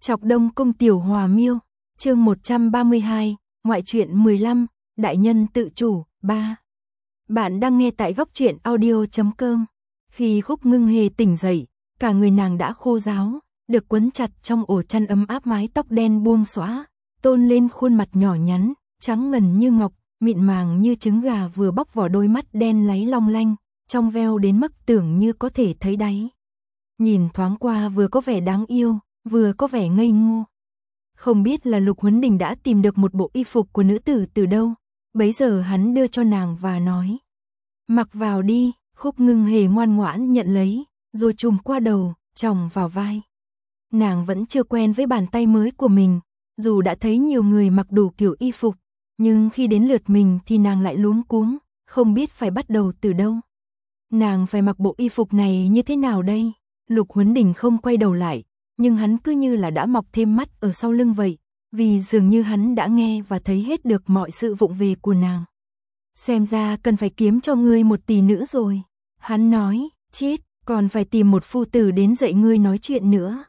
Chọc Đông Cung Tiểu Hòa Miêu, chương 132, ngoại truyện 15, đại nhân tự chủ, 3. Bạn đang nghe tại góc truyện audio.com. Khi Khúc Ngưng Hề tỉnh dậy, cả người nàng đã khô ráo, được quấn chặt trong ổ chăn ấm áp, mái tóc đen buông xõa, tôn lên khuôn mặt nhỏ nhắn, trắng ngần như ngọc, mịn màng như trứng gà, vừa bóc vỏ, đôi mắt đen láy long lanh, trong veo đến mức tưởng như có thể thấy đáy. Nhìn thoáng qua vừa có vẻ đáng yêu, vừa có vẻ ngây ngô. Không biết là Lục Huấn Đình đã tìm được một bộ y phục của nữ tử từ đâu, bấy giờ hắn đưa cho nàng và nói: mặc vào đi. Khúc Ngưng Hề ngoan ngoãn nhận lấy, rồi trùm qua đầu, chồng vào vai. Nàng vẫn chưa quen với bàn tay mới của mình, dù đã thấy nhiều người mặc đủ kiểu y phục, nhưng khi đến lượt mình thì nàng lại luống cuống, không biết phải bắt đầu từ đâu. Nàng phải mặc bộ y phục này như thế nào đây? Lục Huấn Đình không quay đầu lại, nhưng hắn cứ như là đã mọc thêm mắt ở sau lưng vậy, vì dường như hắn đã nghe và thấy hết được mọi sự vụng về của nàng. Xem ra cần phải kiếm cho ngươi một tỷ nữ rồi. Hắn nói, chết, còn phải tìm một phu tử đến dạy ngươi nói chuyện nữa.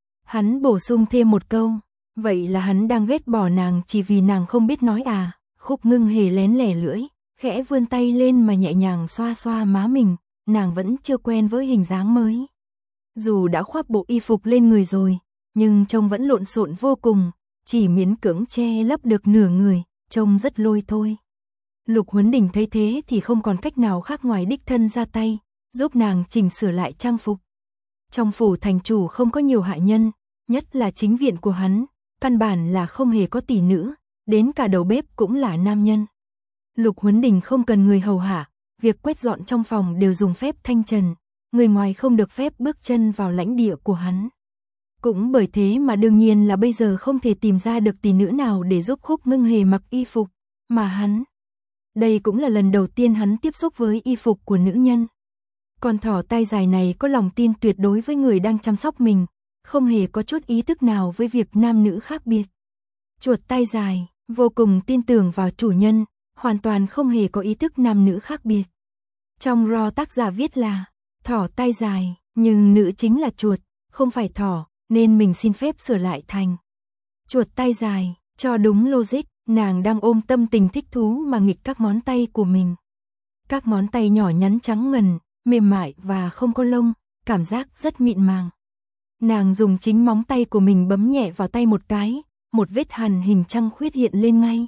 Hắn bổ sung thêm một câu, vậy là hắn đang ghét bỏ nàng chỉ vì nàng không biết nói à? Khúc Ngưng Hề lén lẻ lưỡi, khẽ vươn tay lên mà nhẹ nhàng xoa xoa má mình, nàng vẫn chưa quen với hình dáng mới. Dù đã khoác bộ y phục lên người rồi, nhưng trông vẫn lộn xộn vô cùng, chỉ miễn cưỡng che lấp được nửa người, trông rất lôi thôi. Lục Huấn Đình thấy thế thì không còn cách nào khác ngoài đích thân ra tay, giúp nàng chỉnh sửa lại trang phục. Trong phủ thành chủ không có nhiều hạ nhân, nhất là chính viện của hắn, căn bản là không hề có tỷ nữ, đến cả đầu bếp cũng là nam nhân. Lục Huấn Đình không cần người hầu hạ, việc quét dọn trong phòng đều dùng phép thanh trần, người ngoài không được phép bước chân vào lãnh địa của hắn. Cũng bởi thế mà đương nhiên là bây giờ không thể tìm ra được tỷ nữ nào để giúp Khúc Ngưng Hề mặc y phục, mà hắn. Đây cũng là lần đầu tiên hắn tiếp xúc với y phục của nữ nhân. Con thỏ tai dài này có lòng tin tuyệt đối với người đang chăm sóc mình, không hề có chút ý thức nào với việc nam nữ khác biệt. Chuột tai dài, vô cùng tin tưởng vào chủ nhân, hoàn toàn không hề có ý thức nam nữ khác biệt. Trong RAW tác giả viết là thỏ tai dài, nhưng nữ chính là chuột, không phải thỏ, nên mình xin phép sửa lại thành chuột tai dài, cho đúng logic. Nàng đang ôm tâm tình thích thú mà nghịch các ngón tay của mình. Các ngón tay nhỏ nhắn trắng ngần, mềm mại và không có lông, cảm giác rất mịn màng. Nàng dùng chính móng tay của mình bấm nhẹ vào tay một cái, một vết hằn hình trăng khuyết hiện lên ngay.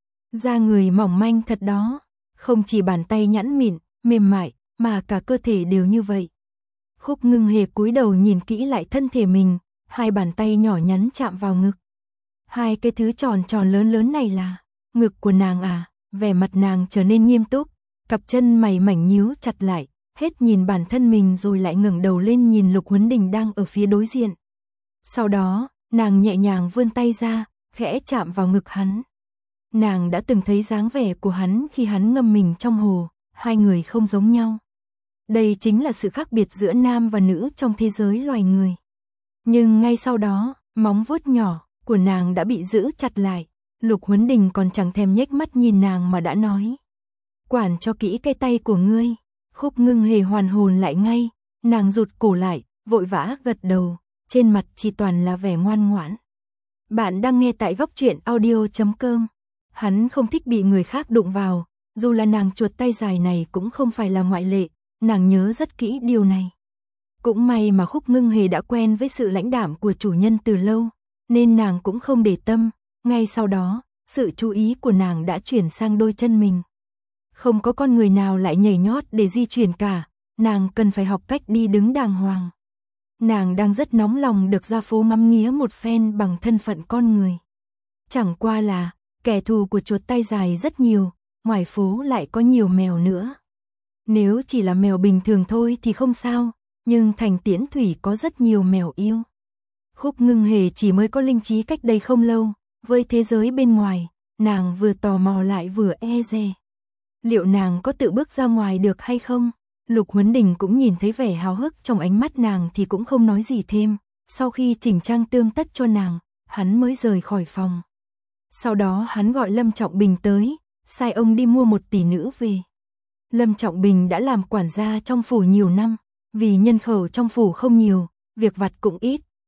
Da người mỏng manh thật đó, không chỉ bàn tay nhẵn mịn, mềm mại, mà cả cơ thể đều như vậy. Khúc Ngưng Hề cúi đầu nhìn kỹ lại thân thể mình, hai bàn tay nhỏ nhắn chạm vào ngực. Hai cái thứ tròn tròn lớn lớn này là ngực của nàng à? Vẻ mặt nàng trở nên nghiêm túc, cặp chân mày mảnh nhíu chặt lại, hết nhìn bản thân mình rồi lại ngẩng đầu lên nhìn Lục Huấn Đình đang ở phía đối diện. Sau đó, nàng nhẹ nhàng vươn tay ra, khẽ chạm vào ngực hắn. Nàng đã từng thấy dáng vẻ của hắn khi hắn ngâm mình trong hồ, hai người không giống nhau. Đây chính là sự khác biệt giữa nam và nữ trong thế giới loài người. Nhưng ngay sau đó, móng vuốt nhỏ của nàng đã bị giữ chặt lại. Lục Huấn Đình còn chẳng thèm nhếch mắt nhìn nàng mà đã nói: quản cho kỹ cái tay của ngươi. Khúc Ngưng Hề hoàn hồn lại ngay, nàng rụt cổ lại, vội vã gật đầu, trên mặt chỉ toàn là vẻ ngoan ngoãn. Bạn đang nghe tại góc truyện audio.com. Hắn không thích bị người khác đụng vào, dù là nàng chuột tay dài này cũng không phải là ngoại lệ, nàng nhớ rất kỹ điều này. Cũng may mà Khúc Ngưng Hề đã quen với sự lãnh đạm của chủ nhân từ lâu, nên nàng cũng không để tâm. Ngay sau đó, sự chú ý của nàng đã chuyển sang đôi chân mình. Không có con người nào lại nhảy nhót để di chuyển cả, nàng cần phải học cách đi đứng đàng hoàng. Nàng đang rất nóng lòng được ra phố ngắm nghía một phen bằng thân phận con người. Chẳng qua là, kẻ thù của chuột tay dài rất nhiều, ngoài phố lại có nhiều mèo nữa. Nếu chỉ là mèo bình thường thôi thì không sao, nhưng thành Tiễn Thủy có rất nhiều mèo yêu. Khúc Ngưng Hề chỉ mới có linh trí cách đây không lâu, với thế giới bên ngoài, nàng vừa tò mò lại vừa e dè. Liệu nàng có tự bước ra ngoài được hay không? Lục Huấn Đình cũng nhìn thấy vẻ háo hức trong ánh mắt nàng thì cũng không nói gì thêm. Sau khi chỉnh trang tươm tất cho nàng, hắn mới rời khỏi phòng. Sau đó hắn gọi Lâm Trọng Bình tới, sai ông đi mua một tỷ nữ về. Lâm Trọng Bình đã làm quản gia trong phủ nhiều năm, vì nhân khẩu trong phủ không nhiều, việc vặt cũng ít,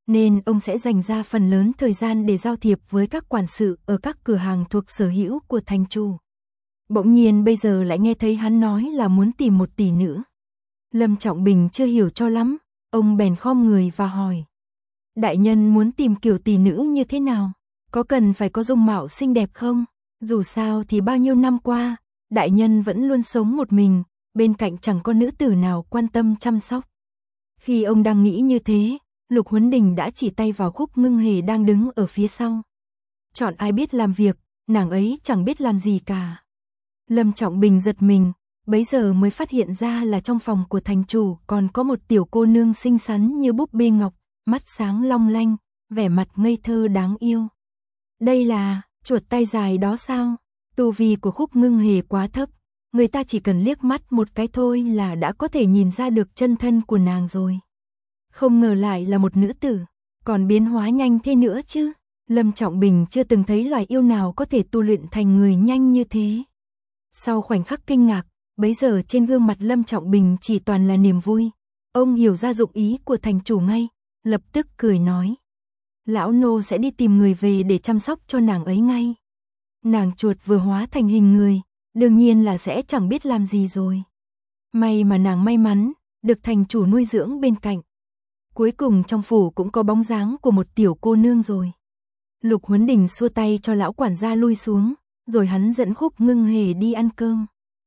nên ông sẽ dành ra phần lớn thời gian để giao thiệp với các quản sự ở các cửa hàng thuộc sở hữu của thành chủ. Bỗng nhiên bây giờ lại nghe thấy hắn nói là muốn tìm một tỷ nữ. Lâm Trọng Bình chưa hiểu cho lắm, ông bèn khom người và hỏi. Đại nhân muốn tìm kiểu tỷ nữ như thế nào? Có cần phải có dung mạo xinh đẹp không? Dù sao thì bao nhiêu năm qua, đại nhân vẫn luôn sống một mình, bên cạnh chẳng có nữ tử nào quan tâm chăm sóc. Khi ông đang nghĩ như thế, Lục Huấn Đình đã chỉ tay vào Khúc Ngưng Hề đang đứng ở phía sau. Chọn ai biết làm việc, nàng ấy chẳng biết làm gì cả. Lâm Trọng Bình giật mình, bấy giờ mới phát hiện ra là trong phòng của thành chủ còn có một tiểu cô nương xinh xắn như búp bê ngọc, mắt sáng long lanh, vẻ mặt ngây thơ đáng yêu. Đây là chuột tay dài đó sao? Tu vi của Khúc Ngưng Hề quá thấp, người ta chỉ cần liếc mắt một cái thôi là đã có thể nhìn ra được chân thân của nàng rồi. Không ngờ lại là một nữ tử, còn biến hóa nhanh thế nữa chứ. Lâm Trọng Bình chưa từng thấy loài yêu nào có thể tu luyện thành người nhanh như thế. Sau khoảnh khắc kinh ngạc, bấy giờ trên gương mặt Lâm Trọng Bình chỉ toàn là niềm vui. Ông hiểu ra dụng ý của thành chủ ngay, lập tức cười nói. Lão nô sẽ đi tìm người về để chăm sóc cho nàng ấy ngay. Nàng chuột vừa hóa thành hình người, đương nhiên là sẽ chẳng biết làm gì rồi. May mà nàng may mắn, được thành chủ nuôi dưỡng bên cạnh. Cuối cùng trong phủ cũng có bóng dáng của một tiểu cô nương rồi. Lục Huấn Đình xua tay cho lão quản gia lui xuống, rồi hắn dẫn Khúc Ngưng Hề đi ăn cơm.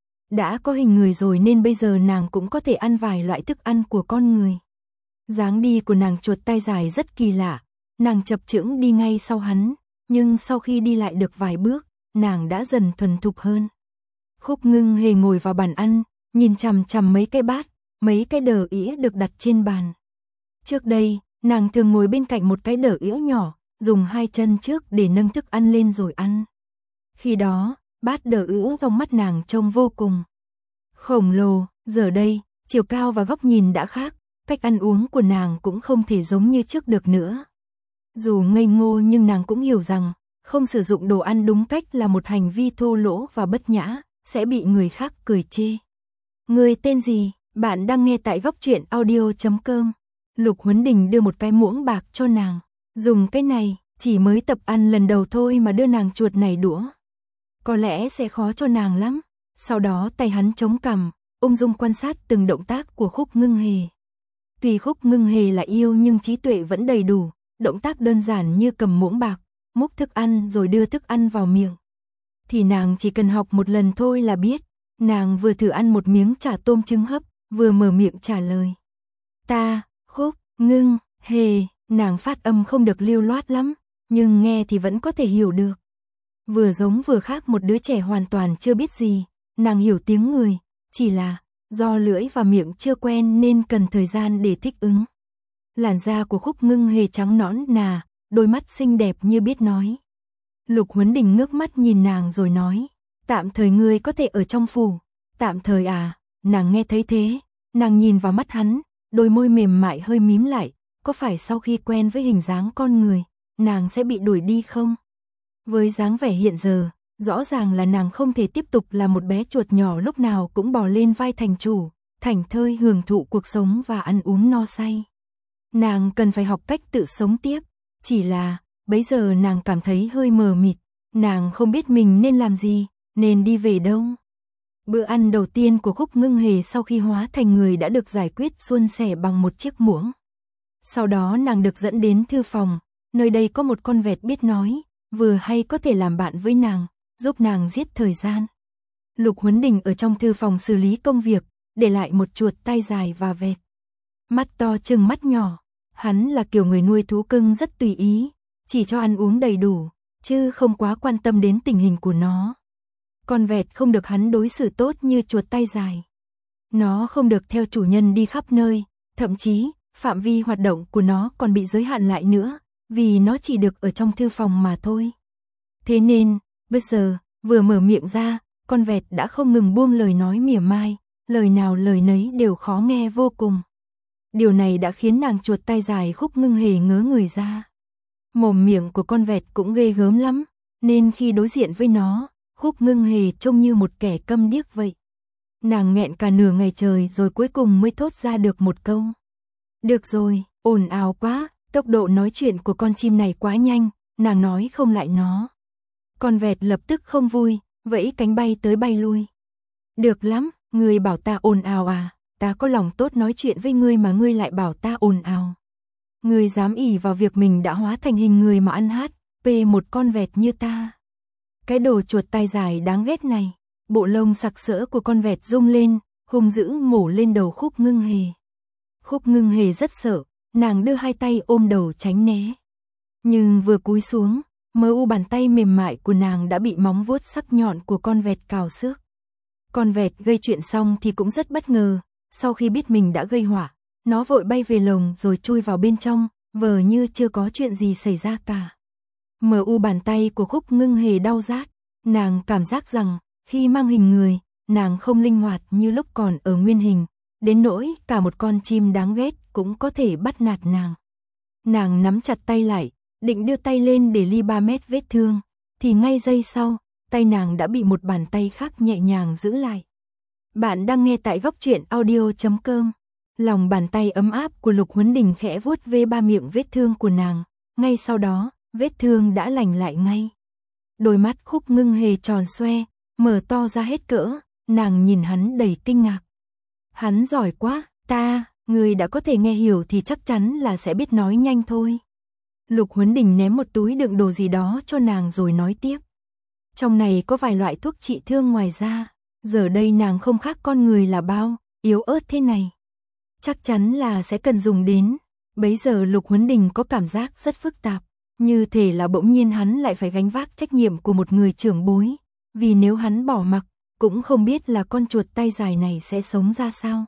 Đã có hình người rồi nên bây giờ nàng cũng có thể ăn vài loại thức ăn của con người. Dáng đi của nàng chuột tay dài rất kỳ lạ, nàng chập chững đi ngay sau hắn, nhưng sau khi đi lại được vài bước, nàng đã dần thuần thục hơn. Khúc Ngưng Hề ngồi vào bàn ăn, nhìn chằm chằm mấy cái bát, mấy cái đờ ĩa được đặt trên bàn. Trước đây, nàng thường ngồi bên cạnh một cái đờ ĩa nhỏ, dùng hai chân trước để nâng thức ăn lên rồi ăn. Khi đó, bát đờ ĩa trong mắt nàng trông vô cùng khổng lồ, giờ đây, chiều cao và góc nhìn đã khác, cách ăn uống của nàng cũng không thể giống như trước được nữa. Dù ngây ngô nhưng nàng cũng hiểu rằng, không sử dụng đồ ăn đúng cách là một hành vi thô lỗ và bất nhã, sẽ bị người khác cười chê. Người tên gì? Bạn đang nghe tại góc truyện audio.com. Lục Huấn Đình đưa một cái muỗng bạc cho nàng. Dùng cái này, chỉ mới tập ăn lần đầu thôi mà đưa nàng chuột này đũa. Có lẽ sẽ khó cho nàng lắm. Sau đó tay hắn chống cằm, ung dung quan sát từng động tác của Khúc Ngưng Hề. Tuy Khúc Ngưng Hề là yêu nhưng trí tuệ vẫn đầy đủ, động tác đơn giản như cầm muỗng bạc, múc thức ăn rồi đưa thức ăn vào miệng. Thì nàng chỉ cần học một lần thôi là biết. Nàng vừa thử ăn một miếng chả tôm trứng hấp, vừa mở miệng trả lời. Ta, Khúc Ngưng Hề, nàng phát âm không được lưu loát lắm, nhưng nghe thì vẫn có thể hiểu được. Vừa giống vừa khác một đứa trẻ hoàn toàn chưa biết gì, nàng hiểu tiếng người, chỉ là do lưỡi và miệng chưa quen nên cần thời gian để thích ứng. Làn da của Khúc Ngưng Hề trắng nõn nà, đôi mắt xinh đẹp như biết nói. Lục Huấn Đình ngước mắt nhìn nàng rồi nói, tạm thời ngươi có thể ở trong phủ. Tạm thời à? Nàng nghe thấy thế, nàng nhìn vào mắt hắn, đôi môi mềm mại hơi mím lại, có phải sau khi quen với hình dáng con người, nàng sẽ bị đuổi đi không? Với dáng vẻ hiện giờ, rõ ràng là nàng không thể tiếp tục là một bé chuột nhỏ lúc nào cũng bò lên vai thành chủ, thảnh thơi hưởng thụ cuộc sống và ăn uống no say. Nàng cần phải học cách tự sống tiếp, chỉ là, bấy giờ nàng cảm thấy hơi mờ mịt, nàng không biết mình nên làm gì, nên đi về đâu. Bữa ăn đầu tiên của Khúc Ngưng Hề sau khi hóa thành người đã được giải quyết suôn sẻ bằng một chiếc muỗng. Sau đó nàng được dẫn đến thư phòng, nơi đây có một con vẹt biết nói, vừa hay có thể làm bạn với nàng, giúp nàng giết thời gian. Lục Huấn Đình ở trong thư phòng xử lý công việc, để lại một chuột tay dài và vẹt. Mắt to trừng mắt nhỏ, hắn là kiểu người nuôi thú cưng rất tùy ý, chỉ cho ăn uống đầy đủ, chứ không quá quan tâm đến tình hình của nó. Con vẹt không được hắn đối xử tốt như chuột tay dài. Nó không được theo chủ nhân đi khắp nơi, thậm chí, phạm vi hoạt động của nó còn bị giới hạn lại nữa, vì nó chỉ được ở trong thư phòng mà thôi. Thế nên, bây giờ, vừa mở miệng ra, con vẹt đã không ngừng buông lời nói mỉa mai, lời nào lời nấy đều khó nghe vô cùng. Điều này đã khiến nàng chuột tay dài Khúc Ngưng Hề ngớ người ra. Mồm miệng của con vẹt cũng ghê gớm lắm, nên khi đối diện với nó, Khúc Ngưng Hề trông như một kẻ câm điếc vậy. Nàng nghẹn cả nửa ngày trời rồi cuối cùng mới thốt ra được một câu. Được rồi, ồn ào quá, Tốc độ nói chuyện của con chim này quá nhanh, nàng nói không lại nó. Con vẹt lập tức không vui, vẫy cánh bay tới bay lui. Được lắm, ngươi bảo ta ồn ào à, ta có lòng tốt nói chuyện với ngươi mà ngươi lại bảo ta ồn ào. Ngươi dám ỷ vào việc mình đã hóa thành hình người mà ăn hát, một con vẹt như ta. Cái đồ chuột tai dài đáng ghét này. Bộ lông sặc sỡ của con vẹt rung lên, hung dữ mổ lên đầu Khúc Ngưng Hề. Khúc Ngưng Hề rất sợ, nàng đưa hai tay ôm đầu tránh né. Nhưng vừa cúi xuống, bàn tay mềm mại của nàng đã bị móng vuốt sắc nhọn của con vẹt cào xước. Con vẹt gây chuyện xong thì cũng rất bất ngờ, sau khi biết mình đã gây họa, nó vội bay về lồng rồi chui vào bên trong, vờ như chưa có chuyện gì xảy ra cả. Bàn tay của Khúc Ngưng Hề đau rát, nàng cảm giác rằng khi mang hình người, nàng không linh hoạt như lúc còn ở nguyên hình, đến nỗi cả một con chim đáng ghét cũng có thể bắt nạt nàng. Nàng nắm chặt tay lại, định đưa tay lên để ly 3 mét vết thương, thì ngay giây sau, tay nàng đã bị một bàn tay khác nhẹ nhàng giữ lại. Bạn đang nghe tại góc truyện audio.com. Lòng bàn tay ấm áp của Lục Huấn Đình khẽ vuốt ve ba miệng vết thương của nàng, ngay sau đó, vết thương đã lành lại ngay. Đôi mắt Khúc Ngưng Hề tròn xoe, mở to ra hết cỡ, nàng nhìn hắn đầy kinh ngạc. Hắn giỏi quá, người đã có thể nghe hiểu thì chắc chắn là sẽ biết nói nhanh thôi. Lục Huấn Đình ném một túi đựng đồ gì đó cho nàng rồi nói tiếp. Trong này có vài loại thuốc trị thương ngoài ra, giờ đây nàng không khác con người là bao, yếu ớt thế này. Chắc chắn là sẽ cần dùng đến. Bấy giờ Lục Huấn Đình có cảm giác rất phức tạp, như thể là bỗng nhiên hắn lại phải gánh vác trách nhiệm của một người trưởng bối. Vì nếu hắn bỏ mặc, cũng không biết là con chuột tay dài này sẽ sống ra sao.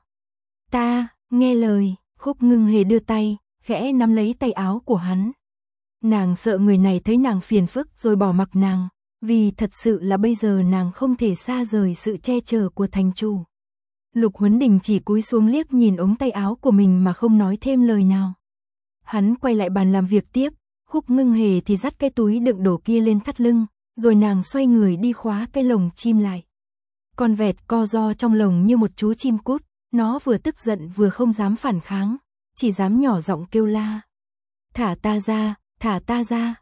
Nghe lời, Khúc Ngưng Hề đưa tay, khẽ nắm lấy tay áo của hắn. Nàng sợ người này thấy nàng phiền phức rồi bỏ mặc nàng, vì thật sự là bây giờ nàng không thể xa rời sự che chở của thành chủ. Lục Huấn Đình chỉ cúi xuống liếc nhìn ống tay áo của mình mà không nói thêm lời nào. Hắn quay lại bàn làm việc tiếp, Khúc Ngưng Hề thì dắt cái túi đựng đồ kia lên thắt lưng, rồi nàng xoay người đi khóa cái lồng chim lại. Con vẹt co ro trong lồng như một chú chim cút, nó vừa tức giận vừa không dám phản kháng, chỉ dám nhỏ giọng kêu la. Thả ta ra,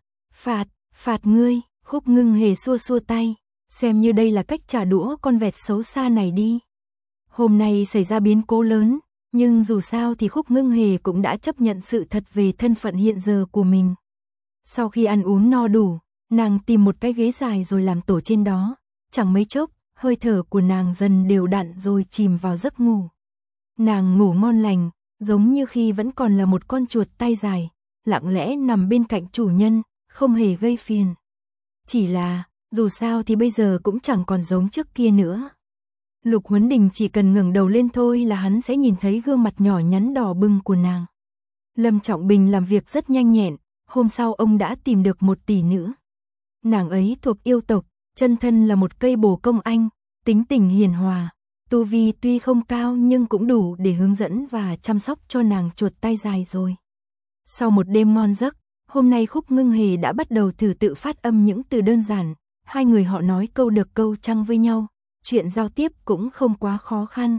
phạt ngươi. Khúc Ngưng Hề xua xua tay, xem như đây là cách trả đũa con vẹt xấu xa này đi. Hôm nay xảy ra biến cố lớn, nhưng dù sao thì Khúc Ngưng Hề cũng đã chấp nhận sự thật về thân phận hiện giờ của mình. Sau khi ăn uống no đủ, nàng tìm một cái ghế dài rồi làm tổ trên đó, chẳng mấy chốc, hơi thở của nàng dần đều đặn rồi chìm vào giấc ngủ. Nàng ngủ ngon lành, giống như khi vẫn còn là một con chuột tay dài, lặng lẽ nằm bên cạnh chủ nhân, không hề gây phiền. Chỉ là, dù sao thì bây giờ cũng chẳng còn giống trước kia nữa. Lục Huấn Đình chỉ cần ngẩng đầu lên thôi là hắn sẽ nhìn thấy gương mặt nhỏ nhắn đỏ bừng của nàng. Lâm Trọng Bình làm việc rất nhanh nhẹn, hôm sau ông đã tìm được một tỷ nữ. Nàng ấy thuộc yêu tộc, chân thân là một cây bồ công anh, tính tình hiền hòa, tu vi tuy không cao nhưng cũng đủ để hướng dẫn và chăm sóc cho nàng chuột tay dài rồi. Sau một đêm ngon giấc, hôm nay Khúc Ngưng Hề đã bắt đầu thử tự phát âm những từ đơn giản, hai người họ nói câu được câu trăng với nhau, chuyện giao tiếp cũng không quá khó khăn.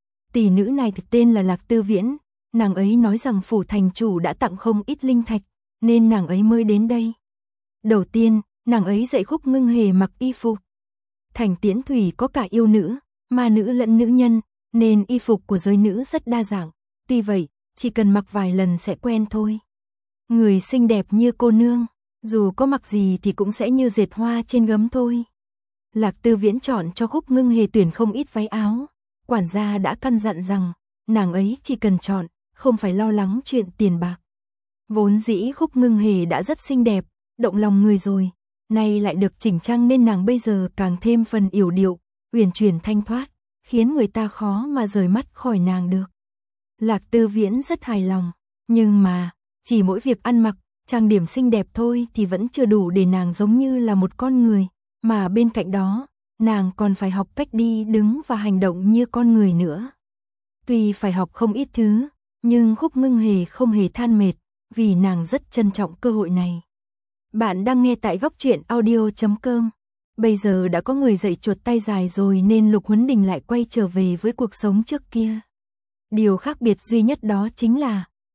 Tỷ nữ này thực tên là Lạc Tư Viễn, nàng ấy nói rằng phủ thành chủ đã tặng không ít linh thạch, nên nàng ấy mới đến đây. Đầu tiên, nàng ấy dạy Khúc Ngưng Hề mặc y phục. Thành Tiễn Thủy có cả yêu nữ, ma nữ lẫn nữ nhân, nên y phục của giới nữ rất đa dạng, tuy vậy, chỉ cần mặc vài lần sẽ quen thôi. Người xinh đẹp như cô nương, dù có mặc gì thì cũng sẽ như dệt hoa trên gấm thôi. Lạc Tư Viễn chọn cho Khúc Ngưng Hề tuyển không ít váy áo, quản gia đã căn dặn rằng, nàng ấy chỉ cần chọn, không phải lo lắng chuyện tiền bạc. Vốn dĩ Khúc Ngưng Hề đã rất xinh đẹp, động lòng người rồi, nay lại được chỉnh trang nên nàng bây giờ càng thêm phần yểu điệu, uyển chuyển thanh thoát, khiến người ta khó mà rời mắt khỏi nàng được. Lạc Tư Viễn rất hài lòng, nhưng mà, chỉ mỗi việc ăn mặc, trang điểm xinh đẹp thôi thì vẫn chưa đủ để nàng giống như là một con người, mà bên cạnh đó, nàng còn phải học cách đi đứng và hành động như con người nữa. Tuy phải học không ít thứ, nhưng Khúc Ngưng Hề không hề than mệt, vì nàng rất trân trọng cơ hội này. Bạn đang nghe tại góc truyện audio.com. Bây giờ đã có người dạy chuột tay dài rồi nên Lục Huấn Đình lại quay trở về với cuộc sống trước kia. Điều khác biệt duy nhất đó chính là,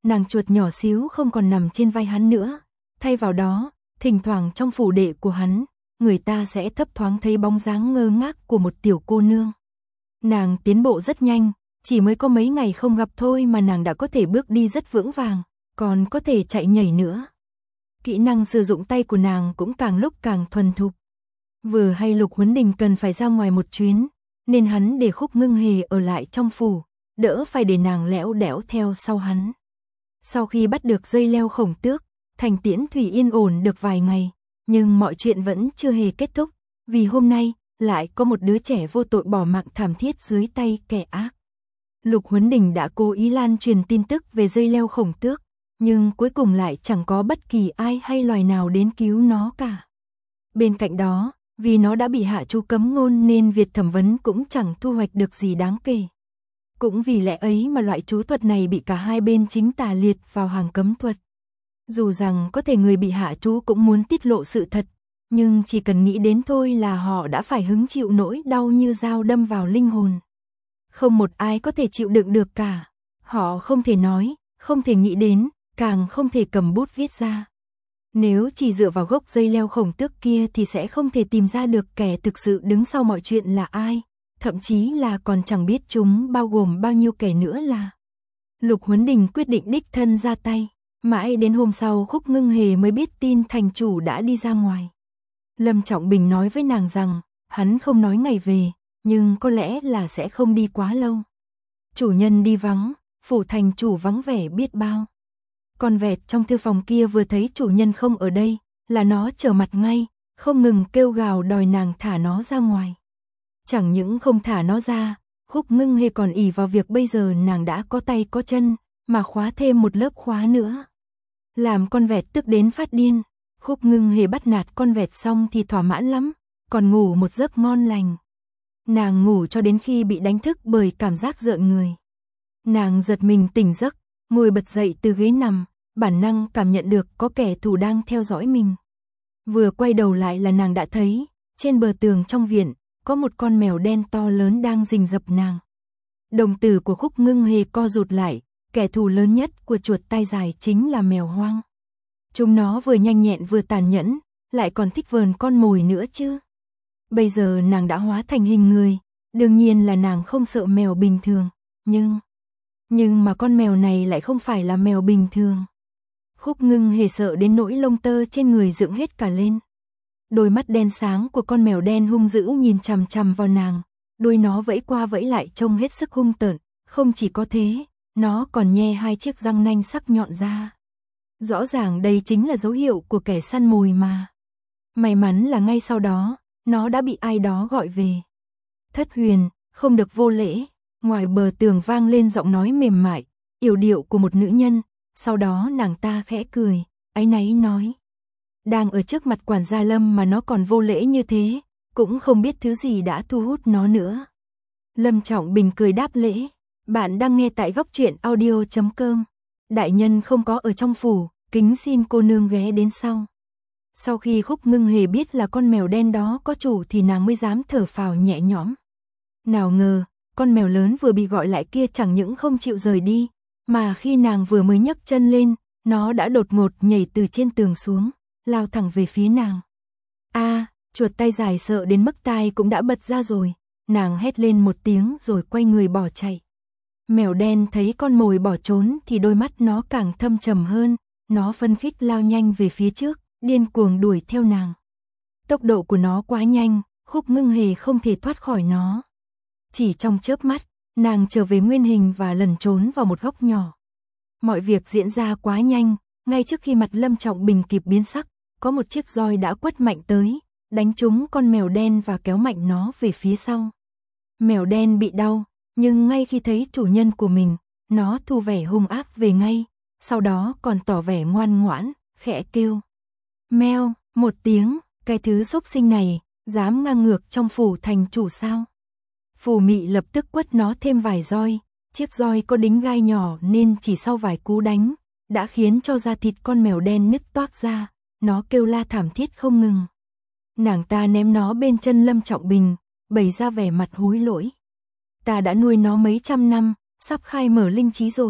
nàng chuột nhỏ xíu không còn nằm trên vai hắn nữa, thay vào đó, thỉnh thoảng trong phủ đệ của hắn, người ta sẽ thấp thoáng thấy bóng dáng ngơ ngác của một tiểu cô nương. Nàng tiến bộ rất nhanh, chỉ mới có mấy ngày không gặp thôi mà nàng đã có thể bước đi rất vững vàng, còn có thể chạy nhảy nữa. Kỹ năng sử dụng tay của nàng cũng càng lúc càng thuần thục. Vừa hay Lục Huấn Đình cần phải ra ngoài một chuyến, nên hắn để Khúc Ngưng Hề ở lại trong phủ, đỡ phải để nàng lẽo đẽo theo sau hắn. Sau khi bắt được dây leo khổng tước, Thành Tiễn Thủy yên ổn được vài ngày, nhưng mọi chuyện vẫn chưa hề kết thúc, vì hôm nay lại có một đứa trẻ vô tội bỏ mạng thảm thiết dưới tay kẻ ác. Lục Huấn Đình đã cố ý lan truyền tin tức về dây leo khổng tước, nhưng cuối cùng lại chẳng có bất kỳ ai hay loài nào đến cứu nó cả. Bên cạnh đó, vì nó đã bị hạ chú cấm ngôn nên việc thẩm vấn cũng chẳng thu hoạch được gì đáng kể. Cũng vì lẽ ấy mà loại chú thuật này bị cả hai bên chính tà liệt vào hàng cấm thuật. Dù rằng có thể người bị hạ chú cũng muốn tiết lộ sự thật, nhưng chỉ cần nghĩ đến thôi là họ đã phải hứng chịu nỗi đau như dao đâm vào linh hồn. Không một ai có thể chịu đựng được cả. Họ không thể nói, không thể nghĩ đến, càng không thể cầm bút viết ra. Nếu chỉ dựa vào gốc dây leo khổng tước kia thì sẽ không thể tìm ra được kẻ thực sự đứng sau mọi chuyện là ai, thậm chí là còn chẳng biết chúng bao gồm bao nhiêu kẻ nữa là. Lục Huấn Đình quyết định đích thân ra tay, mãi đến hôm sau Khúc Ngưng Hề mới biết tin thành chủ đã đi ra ngoài. Lâm Trọng Bình nói với nàng rằng, hắn không nói ngày về, nhưng có lẽ là sẽ không đi quá lâu. Chủ nhân đi vắng, phủ thành chủ vắng vẻ biết bao. Con vẹt trong thư phòng kia vừa thấy chủ nhân không ở đây, là nó trở mặt ngay, không ngừng kêu gào đòi nàng thả nó ra ngoài. Chẳng những không thả nó ra, Khúc Ngưng Hề còn ỷ vào việc bây giờ nàng đã có tay có chân, mà khóa thêm một lớp khóa nữa. Làm con vẹt tức đến phát điên, Khúc Ngưng Hề bắt nạt con vẹt xong thì thỏa mãn lắm, còn ngủ một giấc ngon lành. Nàng ngủ cho đến khi bị đánh thức bởi cảm giác rợn người. Nàng giật mình tỉnh giấc, ngồi bật dậy từ ghế nằm, bản năng cảm nhận được có kẻ thù đang theo dõi mình. Vừa quay đầu lại là nàng đã thấy, trên bờ tường trong viện, có một con mèo đen to lớn đang rình rập nàng. Đồng tử của Khúc Ngưng Hề co rụt lại, kẻ thù lớn nhất của chuột tay dài chính là mèo hoang. Chúng nó vừa nhanh nhẹn vừa tàn nhẫn, lại còn thích vờn con mồi nữa chứ. Bây giờ nàng đã hóa thành hình người, đương nhiên là nàng không sợ mèo bình thường, nhưng mà con mèo này lại không phải là mèo bình thường. Khúc Ngưng Hề sợ đến nỗi lông tơ trên người dựng hết cả lên. Đôi mắt đen sáng của con mèo đen hung dữ nhìn chằm chằm vào nàng, đuôi nó vẫy qua vẫy lại trông hết sức hung tợn, không chỉ có thế, nó còn nhe hai chiếc răng nanh sắc nhọn ra. Rõ ràng đây chính là dấu hiệu của kẻ săn mồi mà. May mắn là ngay sau đó, nó đã bị ai đó gọi về. Thất Huyền, không được vô lễ. Ngoài bờ tường vang lên giọng nói mềm mại, yểu điệu của một nữ nhân, sau đó nàng ta khẽ cười, áy náy nói. Đang ở trước mặt quản gia Lâm mà nó còn vô lễ như thế, cũng không biết thứ gì đã thu hút nó nữa. Lâm Trọng Bình cười đáp lễ, bạn đang nghe tại góc truyện audio.com. Đại nhân không có ở trong phủ, kính xin cô nương ghé đến sau. Sau khi Khúc Ngưng Hề biết là con mèo đen đó có chủ thì nàng mới dám thở phào nhẹ nhõm. Nào ngờ, con mèo lớn vừa bị gọi lại kia chẳng những không chịu rời đi, mà khi nàng vừa mới nhấc chân lên, nó đã đột ngột nhảy từ trên tường xuống, lao thẳng về phía nàng. Chuột tay dài sợ đến mức tai cũng đã bật ra rồi, nàng hét lên một tiếng rồi quay người bỏ chạy. Mèo đen thấy con mồi bỏ trốn thì đôi mắt nó càng thâm trầm hơn, nó phấn khích lao nhanh về phía trước, điên cuồng đuổi theo nàng. Tốc độ của nó quá nhanh, Khúc Ngưng Hề không thể thoát khỏi nó. Chỉ trong chớp mắt, nàng trở về nguyên hình và lẩn trốn vào một góc nhỏ. Mọi việc diễn ra quá nhanh, ngay trước khi mặt Lâm Trọng Bình kịp biến sắc, có một chiếc roi đã quất mạnh tới, đánh trúng con mèo đen và kéo mạnh nó về phía sau. Mèo đen bị đau, nhưng ngay khi thấy chủ nhân của mình, nó thu vẻ hung ác về ngay, sau đó còn tỏ vẻ ngoan ngoãn, khẽ kêu. Meo, một tiếng, cái thứ xúc sinh này, dám ngang ngược trong phủ thành chủ sao? Phù Mị lập tức quất nó thêm vài roi, chiếc roi có đính gai nhỏ nên chỉ sau vài cú đánh, đã khiến cho da thịt con mèo đen nứt toác ra, nó kêu la thảm thiết không ngừng. Nàng ta ném nó bên chân Lâm Trọng Bình, bày ra vẻ mặt hối lỗi. Ta đã nuôi nó mấy trăm năm, sắp khai mở linh trí rồi,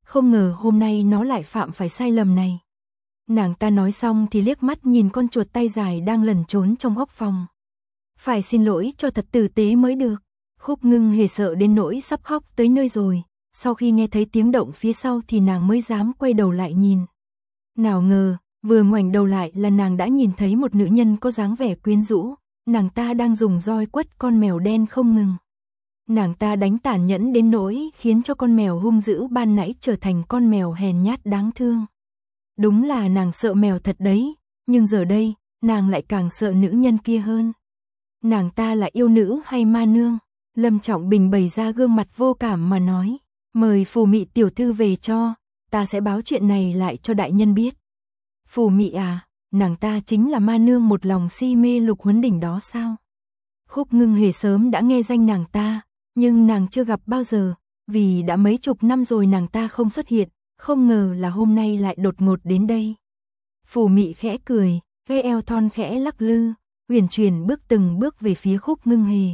không ngờ hôm nay nó lại phạm phải sai lầm này. Nàng ta nói xong thì liếc mắt nhìn con chuột tay dài đang lẩn trốn trong góc phòng. Phải xin lỗi cho thật tử tế mới được. Khúc Ngưng Hề sợ đến nỗi sắp khóc tới nơi rồi. Sau khi nghe thấy tiếng động phía sau thì nàng mới dám quay đầu lại nhìn. Nào ngờ, vừa ngoảnh đầu lại là nàng đã nhìn thấy một nữ nhân có dáng vẻ quyến rũ. Nàng ta đang dùng roi quất con mèo đen không ngừng. Nàng ta đánh tàn nhẫn đến nỗi khiến cho con mèo hung dữ ban nãy trở thành con mèo hèn nhát đáng thương. Đúng là nàng sợ mèo thật đấy, nhưng giờ đây, nàng lại càng sợ nữ nhân kia hơn. Nàng ta là yêu nữ hay ma nương? Lâm Trọng Bình bày ra gương mặt vô cảm mà nói, mời Phù Mị tiểu thư về cho, ta sẽ báo chuyện này lại cho đại nhân biết. Phù Mị à, nàng ta chính là ma nương một lòng si mê Lục Huấn Đỉnh đó sao? Khúc Ngưng Hề sớm đã nghe danh nàng ta, nhưng nàng chưa gặp bao giờ, vì đã mấy chục năm rồi nàng ta không xuất hiện, không ngờ là hôm nay lại đột ngột đến đây. Phù Mị khẽ cười, cái eo thon khẽ lắc lư, uyển chuyển bước từng bước về phía Khúc Ngưng Hề.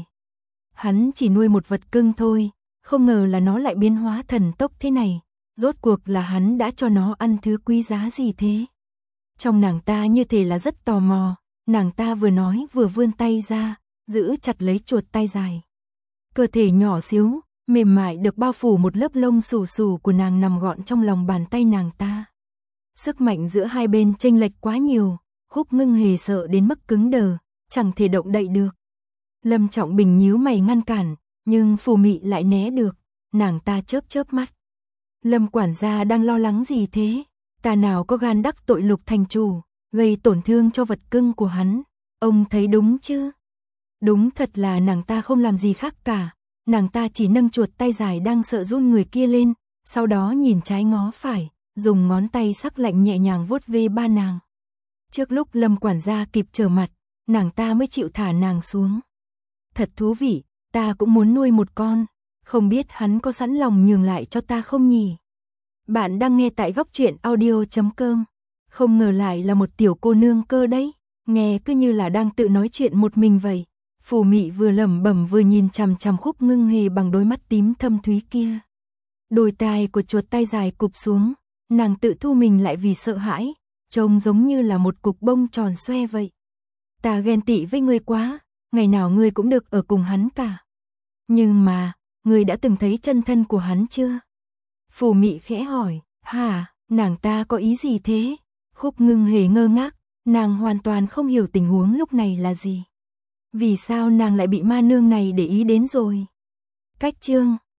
Hắn chỉ nuôi một vật cưng thôi, không ngờ là nó lại biến hóa thần tốc thế này, rốt cuộc là hắn đã cho nó ăn thứ quý giá gì thế? Trong nàng ta như thể là rất tò mò, nàng ta vừa nói vừa vươn tay ra, giữ chặt lấy chuột tay dài. Cơ thể nhỏ xíu, mềm mại được bao phủ một lớp lông xù xù của nàng nằm gọn trong lòng bàn tay nàng ta. Sức mạnh giữa hai bên chênh lệch quá nhiều, Khúc Ngưng Hề sợ đến mức cứng đờ, chẳng thể động đậy được. Lâm Trọng Bình nhíu mày ngăn cản, nhưng Phù Mị lại né được, nàng ta chớp chớp mắt. Lâm quản gia đang lo lắng gì thế? Ta nào có gan đắc tội Lục thành chủ, gây tổn thương cho vật cưng của hắn, ông thấy đúng chứ? Đúng thật là nàng ta không làm gì khác cả, nàng ta chỉ nâng chuột tay dài đang sợ run người kia lên, sau đó nhìn trái ngó phải, dùng ngón tay sắc lạnh nhẹ nhàng vuốt ve ba nàng. Trước lúc Lâm quản gia kịp trở mặt, nàng ta mới chịu thả nàng xuống. Thật thú vị, ta cũng muốn nuôi một con, không biết hắn có sẵn lòng nhường lại cho ta không nhỉ? Bạn đang nghe tại góc truyện audio.com. Không ngờ lại là một tiểu cô nương cơ đấy, nghe cứ như là đang tự nói chuyện một mình vậy. Phù Mị vừa lẩm bẩm vừa nhìn chằm chằm Khúc Ngưng Hề bằng đôi mắt tím thâm thúy kia. Đôi tai của chuột tay dài cụp xuống, nàng tự thu mình lại vì sợ hãi, trông giống như là một cục bông tròn xoe vậy. Ta ghen tị với ngươi quá, ngày nào ngươi cũng được ở cùng hắn cả. Nhưng mà, ngươi đã từng thấy chân thân của hắn chưa? Phù Mị khẽ hỏi, hả, nàng ta có ý gì thế? Khúc Ngưng Hề ngơ ngác, nàng hoàn toàn không hiểu tình huống lúc này là gì. Vì sao nàng lại bị ma nương này để ý đến rồi? Cách chương